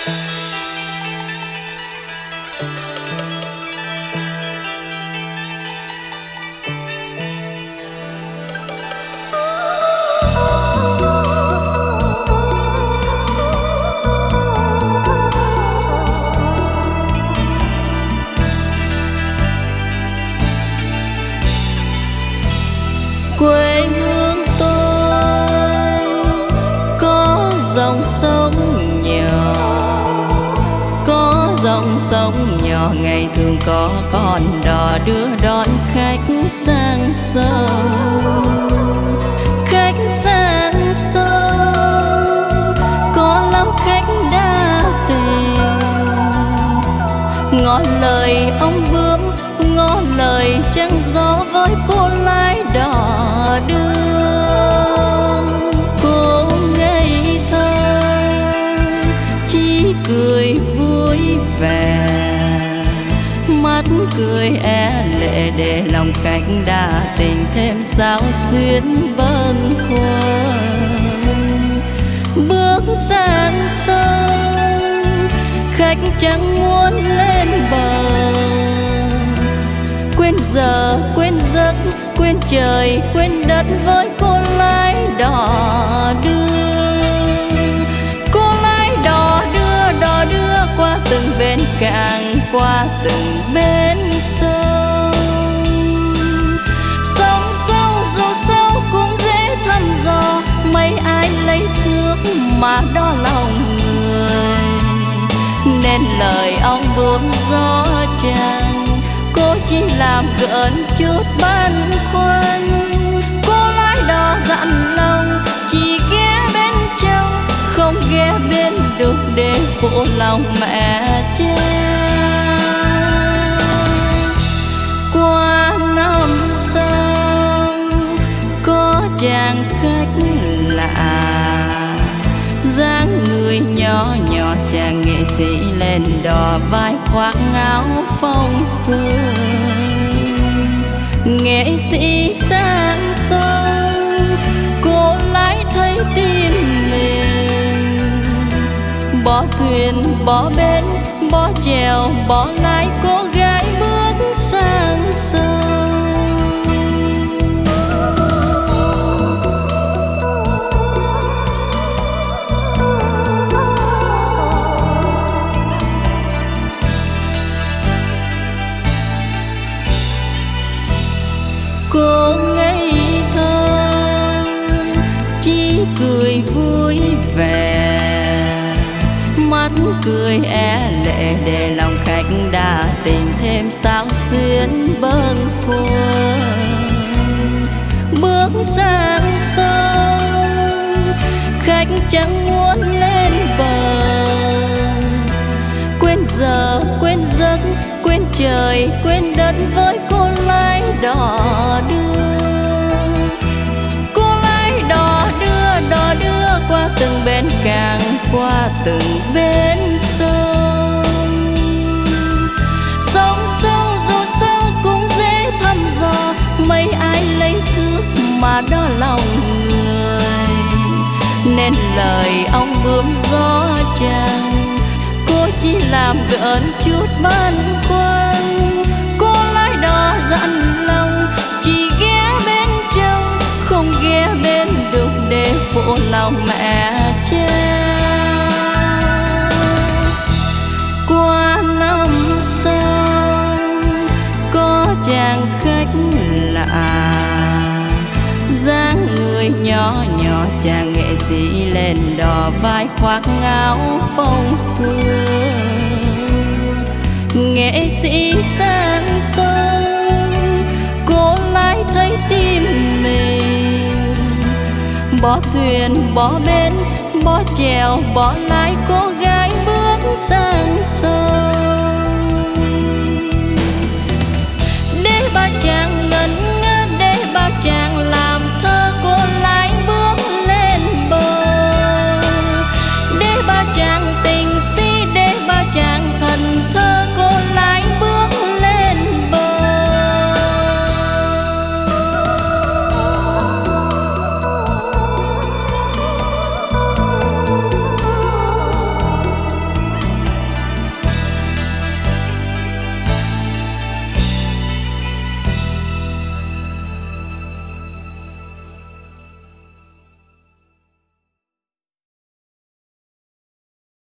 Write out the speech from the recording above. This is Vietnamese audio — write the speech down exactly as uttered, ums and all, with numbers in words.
Quê hương tôi có dòng sông nhỏ, có dòng sông nhỏ ngày thường có con đò đưa đón khách sang sông. Khách sang sông có lắm khách đa tình, ngỏ lời ông bướm, ngỏ lời trăng gió với cô lái đò đưa. Cô ngây thơ chỉ cười vui vẻ, mắt cười é lệ để lòng khách đa tình thêm sao xuyến bâng khuâng. Bước sang sông khách chẳng muốn lên bờ, quên giờ quên giấc quên trời quên đất với cô lái đò đưa. Cô lái đò đưa đò đưa qua từng bến cảng, qua từng bến sông. Sông sâu dù sâu cũng dễ thăm dò, mấy ai lấy thước mà đo lòng người. Nên lời ông bướm gió trăng, cô chỉ làm gợn chút băn khoăn. Cô lái đò dặn lòng chỉ ghé bên trong, không ghé bên được để phụ lòng mẹ cha. Qua năm sông có chàng khách lạ, dáng người nhỏ nhỏ chàng nghệ sĩ lên đò vai khoác áo phong sương. Nghệ sĩ sang sông cô lái thấy tim mình, bỏ thuyền bỏ bến bỏ chèo bỏ lái cô gái bước sang sông. Cô ngây thơ chỉ cười vui vẻ, mắt cười é lệ để lòng khách đa tình thêm sao xuyến bâng khuâng. Bước sang sông khách chẳng muốn lên bờ, quên giờ quên giấc quên trời quên đất với cô lái đò đưa. Cô lái đò đưa đò đưa qua từng bến cảng, qua từng bến sông. Sông sâu dù sâu cũng dễ thăm dò, mấy ai lấy thước mà đo lòng người. Nên lời ông bướm gió trăng, cô chỉ làm gợn chút băn khoăn. Cô lái đò dặn lòng chỉ ghé bên trong, không ghé bên được để phụ lòng mẹ cha. Qua năm sông có chàng khách lạ, dáng người nhỏ nhỏ chàng nghệ sĩ lên đò vai khoác áo phong sương. Nghệ sĩ sang sông cô lái thấy tim mình, bỏ thuyền bỏ bến bỏ chèo bỏ lái cô gái bước sang sông. Để ba chàng